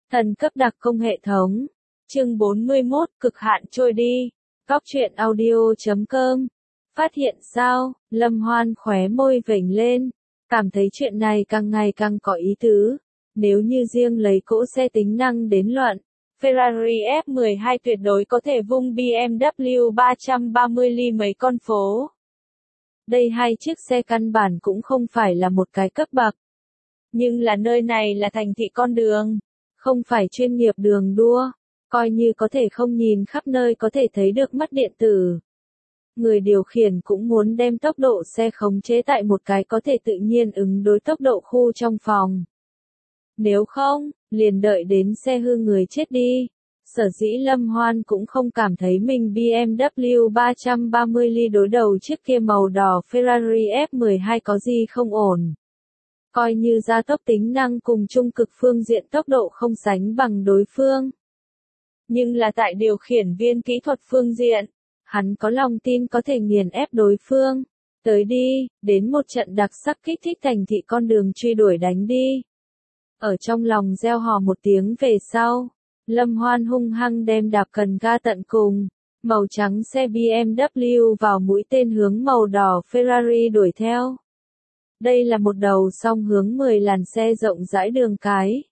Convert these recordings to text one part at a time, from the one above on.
Thần cấp đặc công hệ thống. Chương 41, cực hạn trôi đi. Góc truyện audio.com. Phát hiện sao? Lâm Hoan khóe môi vểnh lên, cảm thấy chuyện này càng ngày càng có ý tứ. Nếu như riêng lấy cỗ xe tính năng đến luận, Ferrari F12 tuyệt đối có thể vung BMW 330 ly mấy con phố. Đây hai chiếc xe căn bản cũng không phải là một cái cấp bậc. Nhưng là nơi này là thành thị con đường, không phải chuyên nghiệp đường đua, coi như có thể không nhìn khắp nơi có thể thấy được mắt điện tử. Người điều khiển cũng muốn đem tốc độ xe khống chế tại một cái có thể tự nhiên ứng đối tốc độ khu trong phòng. Nếu không, liền đợi đến xe hư người chết đi. Sở dĩ Lâm Hoan cũng không cảm thấy mình BMW 330 ly đối đầu chiếc kia màu đỏ Ferrari F12 có gì không ổn. Coi như gia tốc tính năng cùng trung cực phương diện tốc độ không sánh bằng đối phương. Nhưng là tại điều khiển viên kỹ thuật phương diện, hắn có lòng tin có thể nghiền ép đối phương. Tới đi, đến một trận đặc sắc kích thích thành thị con đường truy đuổi đánh đi. Ở trong lòng reo hò một tiếng về sau, Lâm Hoan hung hăng đem đạp cần ga tận cùng, màu trắng xe BMW vào mũi tên hướng màu đỏ Ferrari đuổi theo. Đây là một đầu song hướng 10 làn xe rộng rãi đường cái.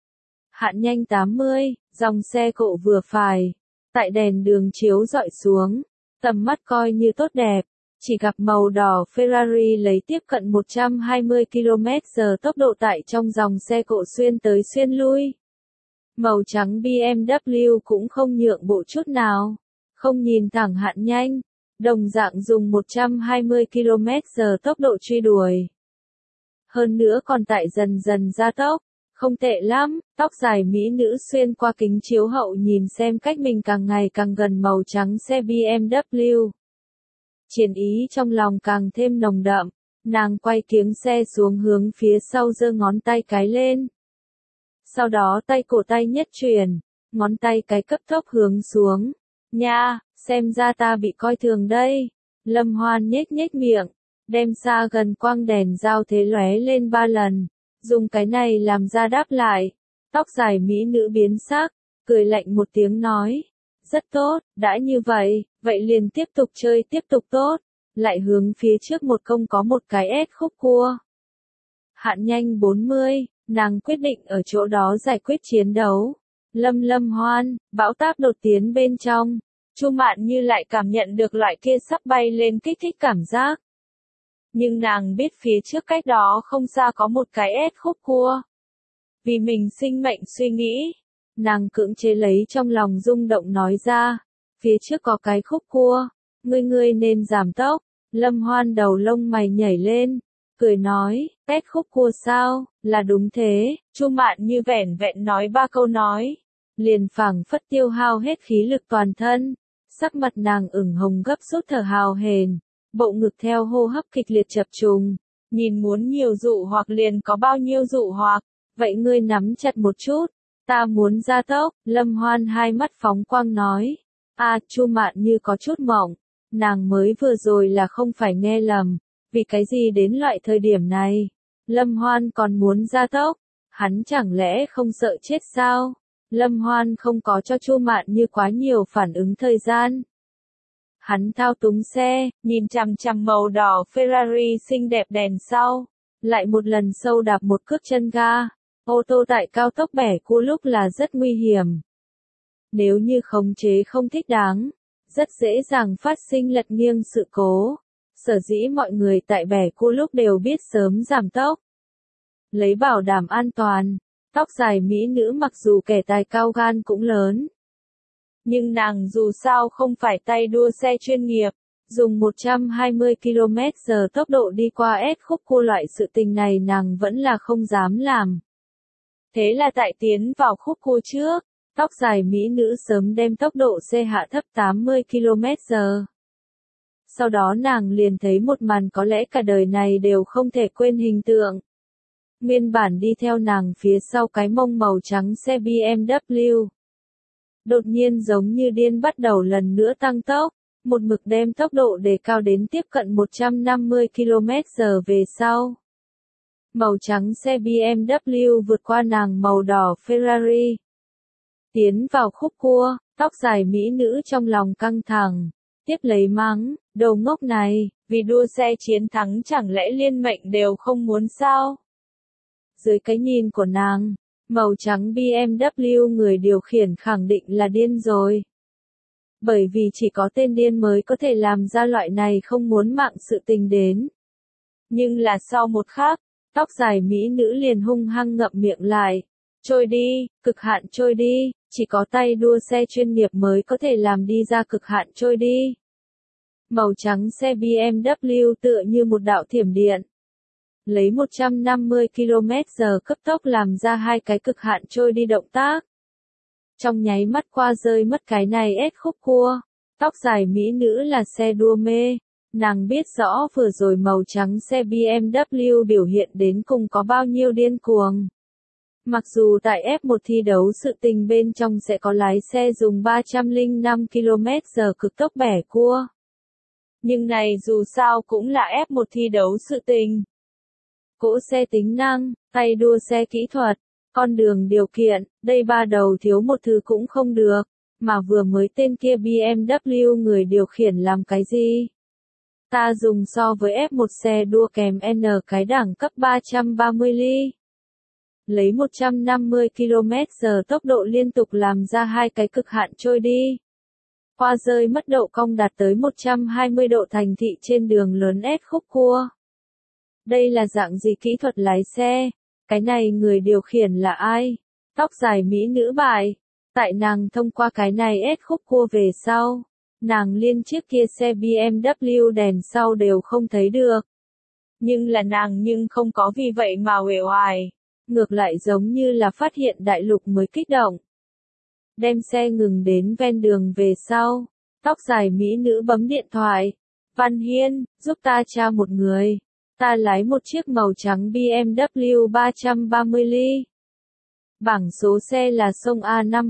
Hạn nhanh 80, dòng xe cộ vừa phải. Tại đèn đường chiếu rọi xuống, tầm mắt coi như tốt đẹp. Chỉ gặp màu đỏ Ferrari lấy tiếp cận 120 km/h tốc độ tại trong dòng xe cộ xuyên tới xuyên lui. Màu trắng BMW cũng không nhượng bộ chút nào, không nhìn thẳng hạn nhanh, đồng dạng dùng 120 km/h tốc độ truy đuổi. Hơn nữa còn tại dần dần gia tốc, không tệ lắm, tóc dài mỹ nữ xuyên qua kính chiếu hậu nhìn xem cách mình càng ngày càng gần màu trắng xe BMW. Chiến ý trong lòng càng thêm nồng đậm, nàng quay kiếng xe xuống hướng phía sau giơ ngón tay cái lên. Sau đó tay cổ tay nhất chuyển, ngón tay cái cấp tốc hướng xuống. Nha, xem ra ta bị coi thường đây. Lâm Hoan nhếch nhếch miệng, đem xa gần quang đèn giao thế lóe lên 3 lần, dùng cái này làm ra đáp lại. Tóc dài mỹ nữ biến sắc, cười lạnh một tiếng nói. Rất tốt, đã như vậy, vậy liền tiếp tục chơi tiếp tục tốt, lại hướng phía trước một công có một cái S khúc cua. Hạn nhanh 40, nàng quyết định ở chỗ đó giải quyết chiến đấu. Lâm Hoan, bão táp đột tiến bên trong, Chu Mạn Như lại cảm nhận được loại kia sắp bay lên kích thích cảm giác. Nhưng nàng biết phía trước cách đó không xa có một cái S khúc cua. Vì mình sinh mệnh suy nghĩ, nàng cưỡng chế lấy trong lòng rung động nói ra, phía trước có cái khúc cua, ngươi nên giảm tốc. Lâm Hoan đầu lông mày nhảy lên, cười nói, S khúc cua sao, là đúng thế. Chu Mạn Như vẻn vẹn nói 3 câu nói, liền phảng phất tiêu hao hết khí lực toàn thân, sắc mặt nàng ửng hồng gấp rút thở hào hển, bộ ngực theo hô hấp kịch liệt chập trùng, nhìn muốn nhiều dụ hoặc liền có bao nhiêu dụ hoặc, vậy ngươi nắm chặt một chút, ta muốn gia tốc. Lâm Hoan hai mắt phóng quang nói, Chu Mạn Như có chút mộng, nàng mới vừa rồi là không phải nghe lầm, vì cái gì đến loại thời điểm này, Lâm Hoan còn muốn gia tốc, hắn chẳng lẽ không sợ chết sao? Lâm Hoan không có cho Chu Mạn Như quá nhiều phản ứng thời gian. Hắn thao túng xe, nhìn chằm chằm màu đỏ Ferrari xinh đẹp đèn sau, lại một lần sâu đạp một cước chân ga. Ô tô tại cao tốc bẻ cua lúc là rất nguy hiểm. Nếu như khống chế không thích đáng, rất dễ dàng phát sinh lật nghiêng sự cố. Sở dĩ mọi người tại bẻ cua lúc đều biết sớm giảm tốc. Lấy bảo đảm an toàn, tóc dài mỹ nữ mặc dù kẻ tài cao gan cũng lớn. Nhưng nàng dù sao không phải tay đua xe chuyên nghiệp, dùng 120 km/h tốc độ đi qua S khúc cua loại sự tình này nàng vẫn là không dám làm. Thế là tại tiến vào khúc cua trước, tóc dài mỹ nữ sớm đem tốc độ xe hạ thấp 80 km/h. Sau đó nàng liền thấy một màn có lẽ cả đời này đều không thể quên hình tượng. Nguyên bản đi theo nàng phía sau cái mông màu trắng xe BMW. Đột nhiên giống như điên bắt đầu lần nữa tăng tốc, một mực đem tốc độ đề cao đến tiếp cận 150 km/h về sau. Màu trắng xe BMW vượt qua nàng màu đỏ Ferrari, Tiến vào khúc cua, tóc dài mỹ nữ trong lòng căng thẳng. Tiếp lấy mắng, đồ ngốc này, vì đua xe chiến thắng chẳng lẽ liên mệnh đều không muốn sao? Dưới cái nhìn của nàng, màu trắng BMW người điều khiển khẳng định là điên rồi. Bởi vì chỉ có tên điên mới có thể làm ra loại này không muốn mạng sự tình đến. Nhưng là sau một khắc, tóc dài mỹ nữ liền hung hăng ngậm miệng lại. Trôi đi, cực hạn trôi đi, chỉ có tay đua xe chuyên nghiệp mới có thể làm đi ra cực hạn trôi đi. Màu trắng xe BMW tựa như một đạo thiểm điện. Lấy 150 km/h cấp tốc làm ra hai cái cực hạn trôi đi động tác. Trong nháy mắt qua rơi mất cái này ép khúc cua. Tóc dài mỹ nữ là xe đua mê. Nàng biết rõ vừa rồi màu trắng xe BMW biểu hiện đến cùng có bao nhiêu điên cuồng. Mặc dù tại F1 thi đấu sự tình bên trong sẽ có lái xe dùng 305 km/h cực tốc bẻ cua. Nhưng này dù sao cũng là F1 thi đấu sự tình. Cỗ xe tính năng, tay đua xe kỹ thuật, con đường điều kiện, đây ba đầu thiếu một thứ cũng không được. Mà vừa mới tên kia BMW người điều khiển làm cái gì? Ta dùng so với F1 xe đua kèm N cái đẳng cấp 330 ly. Lấy 150 km/h tốc độ liên tục làm ra hai cái cực hạn trôi đi. Qua rơi mất độ cong đạt tới 120 độ thành thị trên đường lớn S khúc cua. Đây là dạng gì kỹ thuật lái xe? Cái này người điều khiển là ai? Tóc dài mỹ nữ bại. Tại nàng thông qua cái này S khúc cua về sau. Nàng liên chiếc kia xe BMW đèn sau đều không thấy được. Nhưng là nàng nhưng không có vì vậy mà uể oải. Ngược lại giống như là phát hiện đại lục mới kích động. Đem xe ngừng đến ven đường về sau. Tóc dài mỹ nữ bấm điện thoại. Văn Hiên, giúp ta tra một người. Ta lái một chiếc màu trắng BMW 330 ly. Bảng số xe là sông A5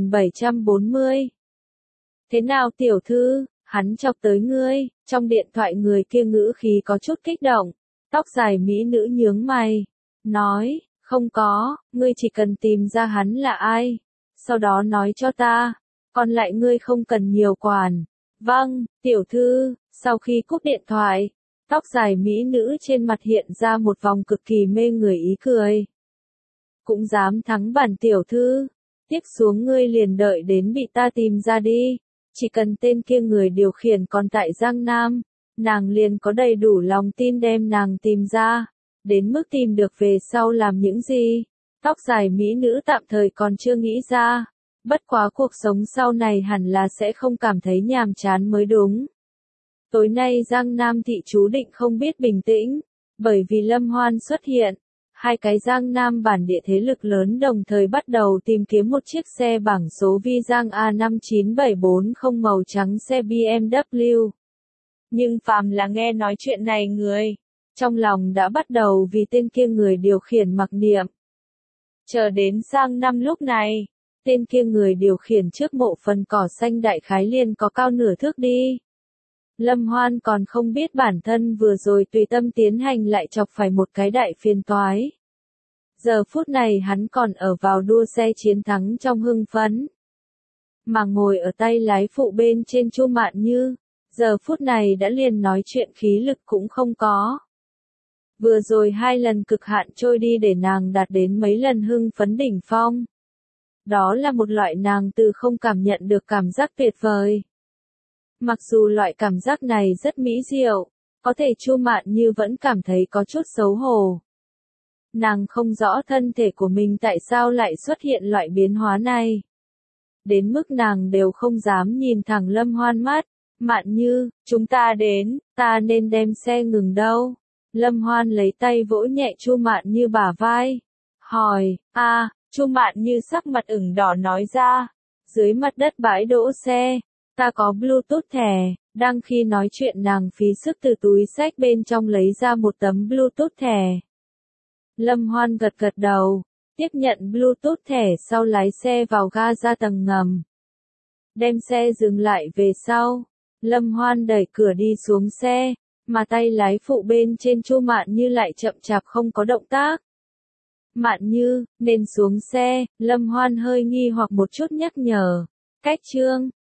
1740. Thế nào tiểu thư, hắn chọc tới ngươi, trong điện thoại người kia ngữ khí có chút kích động. Tóc dài mỹ nữ nhướng mày. Nói, không có, ngươi chỉ cần tìm ra hắn là ai. Sau đó nói cho ta, còn lại ngươi không cần nhiều quản. Vâng, tiểu thư, sau khi cúp điện thoại, tóc dài mỹ nữ trên mặt hiện ra một vòng cực kỳ mê người ý cười. Cũng dám thắng bản tiểu thư, tiếp xuống ngươi liền đợi đến bị ta tìm ra đi. Chỉ cần tên kia người điều khiển còn tại Giang Nam, nàng liền có đầy đủ lòng tin đem nàng tìm ra. Đến mức tìm được về sau làm những gì, tóc dài mỹ nữ tạm thời còn chưa nghĩ ra. Bất quá cuộc sống sau này hẳn là sẽ không cảm thấy nhàm chán mới đúng. Tối nay Giang Nam thị chú định không biết bình tĩnh, bởi vì Lâm Hoan xuất hiện. Hai cái Giang Nam bản địa thế lực lớn đồng thời bắt đầu tìm kiếm một chiếc xe bảng số Vi Giang A59740 màu trắng xe BMW. Nhưng phàm là nghe nói chuyện này người, trong lòng đã bắt đầu vì tên kia người điều khiển mặc niệm. Chờ đến sang năm lúc này, tên kia người điều khiển trước mộ phần cỏ xanh đại khái liền có cao nửa thước đi. Lâm Hoan còn không biết bản thân vừa rồi tùy tâm tiến hành lại chọc phải một cái đại phiền toái. Giờ phút này hắn còn ở vào đua xe chiến thắng trong hưng phấn. Mà ngồi ở tay lái phụ bên trên Chu Mạn Như, giờ phút này đã liền nói chuyện khí lực cũng không có. Vừa rồi hai lần cực hạn trôi đi để nàng đạt đến mấy lần hưng phấn đỉnh phong. Đó là một loại nàng từ không cảm nhận được cảm giác tuyệt vời. Mặc dù loại cảm giác này rất mỹ diệu, có thể Chu Mạn Như vẫn cảm thấy có chút xấu hổ. Nàng không rõ thân thể của mình tại sao lại xuất hiện loại biến hóa này. Đến mức nàng đều không dám nhìn thẳng Lâm Hoan mắt. Mạn Như, chúng ta đến, ta nên đem xe ngừng đâu? Lâm Hoan lấy tay vỗ nhẹ Chu Mạn Như bả vai. Hỏi, Chu Mạn Như sắc mặt ửng đỏ nói ra. Dưới mặt đất bãi đỗ xe, ta có Bluetooth thẻ. Đang khi nói chuyện nàng phí sức từ túi xách bên trong lấy ra một tấm Bluetooth thẻ. Lâm Hoan gật gật đầu, tiếp nhận Bluetooth thẻ sau lái xe vào ga ra tầng ngầm. Đem xe dừng lại về sau, Lâm Hoan đẩy cửa đi xuống xe, mà tay lái phụ bên trên Chu Mạn Như lại chậm chạp không có động tác. Mạn Như, nên xuống xe, Lâm Hoan hơi nghi hoặc một chút nhắc nhở. Cách Trương